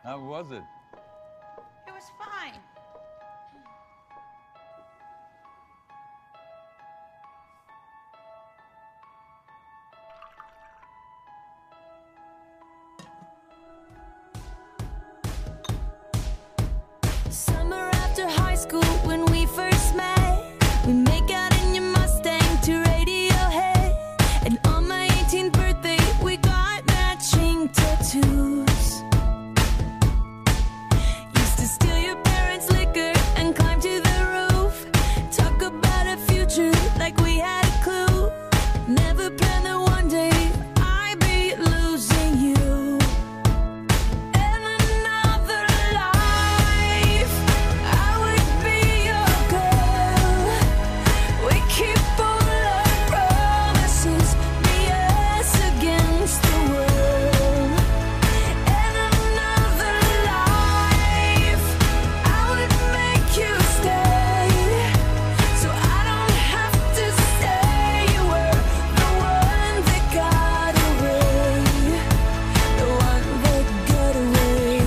How was it? It was fine. Summer after high school when we first met, we make out in your Mustang to Radiohead. And on my 18th birthday we got matching tattoos. Used to steal your parents' liquor and climb to the roof. Talk about a future like we had a clue. Never planned that one day I'd be losing you. In another life I would be your girl. We keep all our promises, be us against the world. In another life I would make you stay, so I don't have to say you were the one that got away, the one that got away.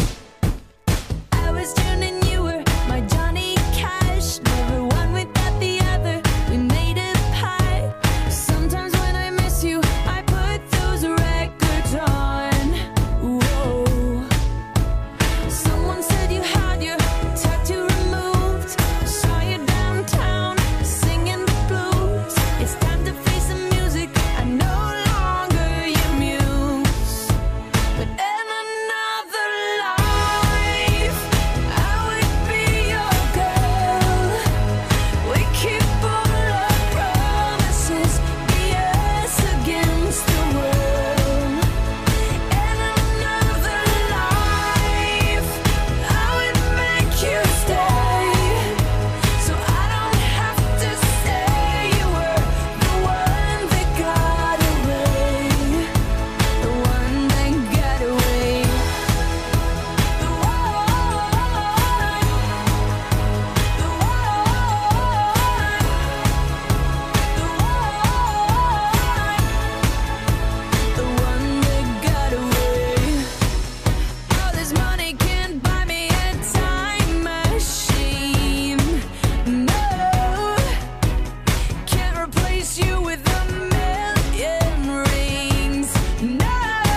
I was June and you were my Johnny Cash, never one without the other. We made a pact. Sometimes when I miss you, I put those records on. Whoa. Someone said you had your tattoo removed. Saw you downtown singing the blues. It's time to face the music. I no longer your muse. But in another life I would be your girl. We keep all our promises, be us against the world. In another life I would make you stay, so I don't have to say you were the one that got away, the one that got away. The one that got away. All this money can't buy me a time machine. No, can't replace you with a million rings. No,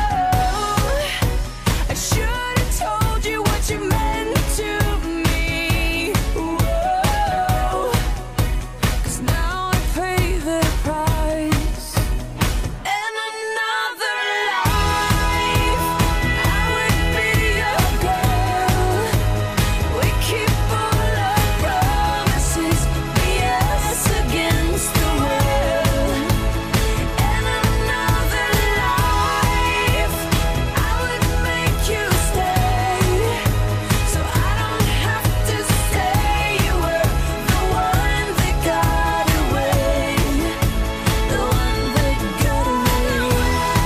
I should have told you what you meant to me. Whoa, 'cause now I pay the price. In another life I would be your girl. We keep all our promises, be us against the world. In another life I would make you stay, so I don't have to say you were the one that got away, the one that got away.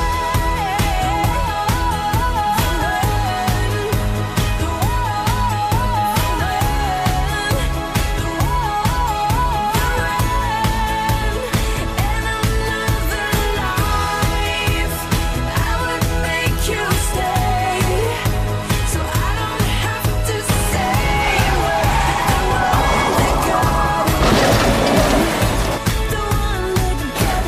In another life I would make you stay, so I don't have to say you were the one that got away, the one that got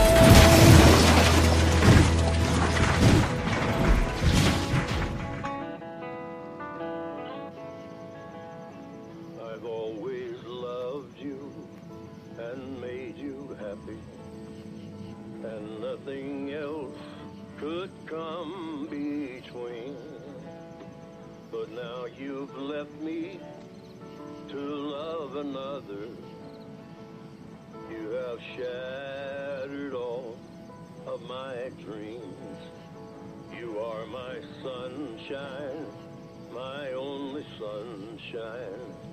I've always loved you and made you happy, and nothing else could come between. But now you've left me to love another. You have shattered all of my dreams. You are my sunshine, my only sunshine.